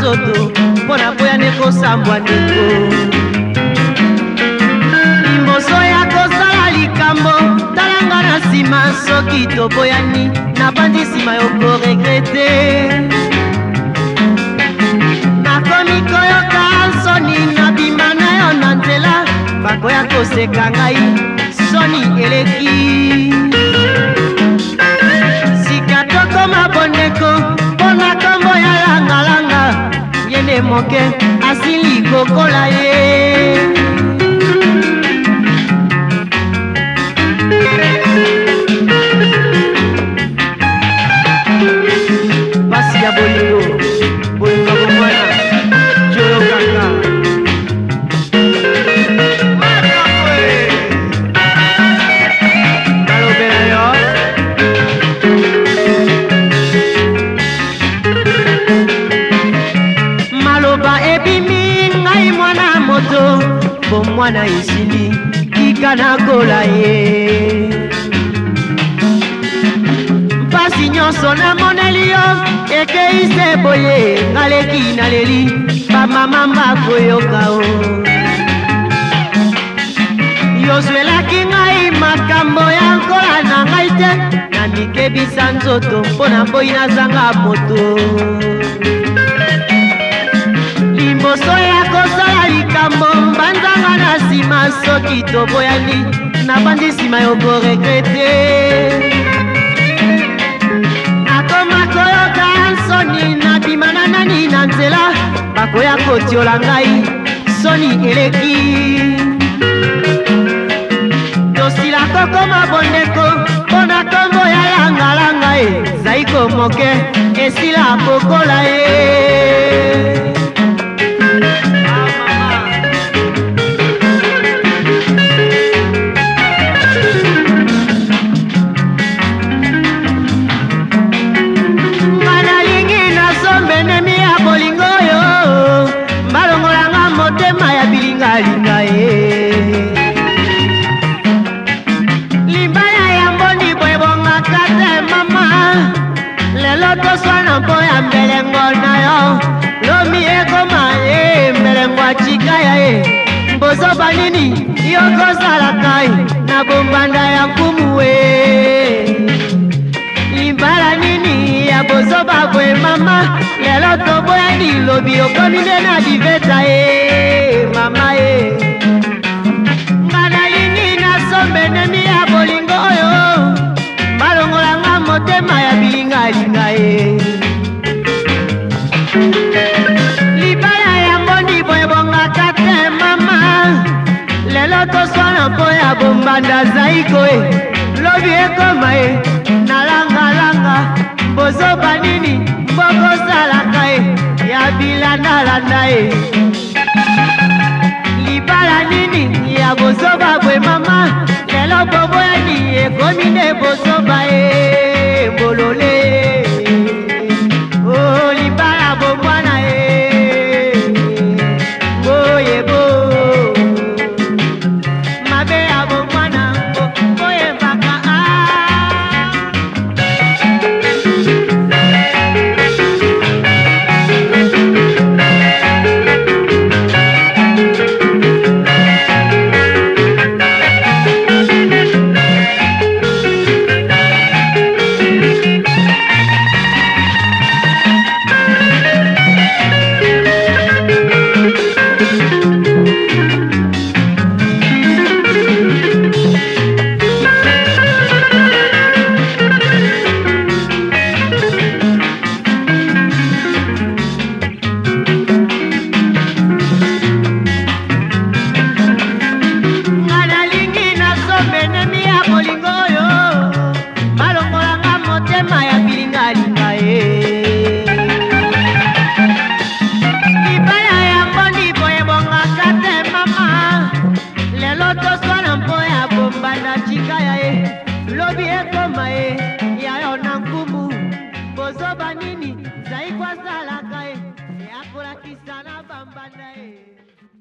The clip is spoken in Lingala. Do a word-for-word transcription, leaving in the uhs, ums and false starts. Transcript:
nzoto mpona boya nekosambwa ndeko liboso ya kosala likambo talanga na nsima soki toboyani nabandi nsima yokoregrete nakomi koyoka soni nabima na yo na nzela bakoya koseka ngai soni eleki sika tokoma bondeko mpona kombo ya langalanga yene moke asili kokola ye pasi ya bolingo bolingo bomwana joyo kaka nalobela yo maloba ebimi ngai mwana moto bomwana esili tika nakola ye mpasi nyonso namoneli yo ekei se boye ngaleki naleli bamama bakoyoka o yozwelaki ngai makambo ya nkola na ngai te na mikebisa nzoto mpo na boyi nazanga moto liboso ya kosala likambo mbanzanga na nsima soki toboyani nabandi nsima yokoregrete nakoma koyoka soni nabimana nani na nzela bakoya kotiola ngai soni eleki tosila kokoma bondeko mpona kombo ya langalanga e zaiko moke esila kokola ye linga ye limbaya ya mboni bwebongaka te mama lelo toswana mpo ya mbelengo na yo lomi ekoma ye mbelengo acika ya ye mbozoba nini yokosalaka na bombanda ya nkumu we limbala nini ya bozoba bwe mama lelo toboyani lobi okomi nde na diveta ye mama ye ngana lingi nasombe nemi ya bolingo oyo balongolanga motema ya bilingalinga ye libaya ya mboni boyebongaka te mama lelo toswana mpo ya bombanda zaiko e lobi ekoma ye nalangalanga bozoba nini mbokosalaka e ya bilandalanda e libala nini ya bozoba bwe mama lelo boboyani ekomi nde bozoba e bolole o libala bomwana e boyebo mabe ya bomwana boyembaka a lobi ekoma e yayo na nkumu bozoba nini zaikwa salaka e yakolakisa na bambanda e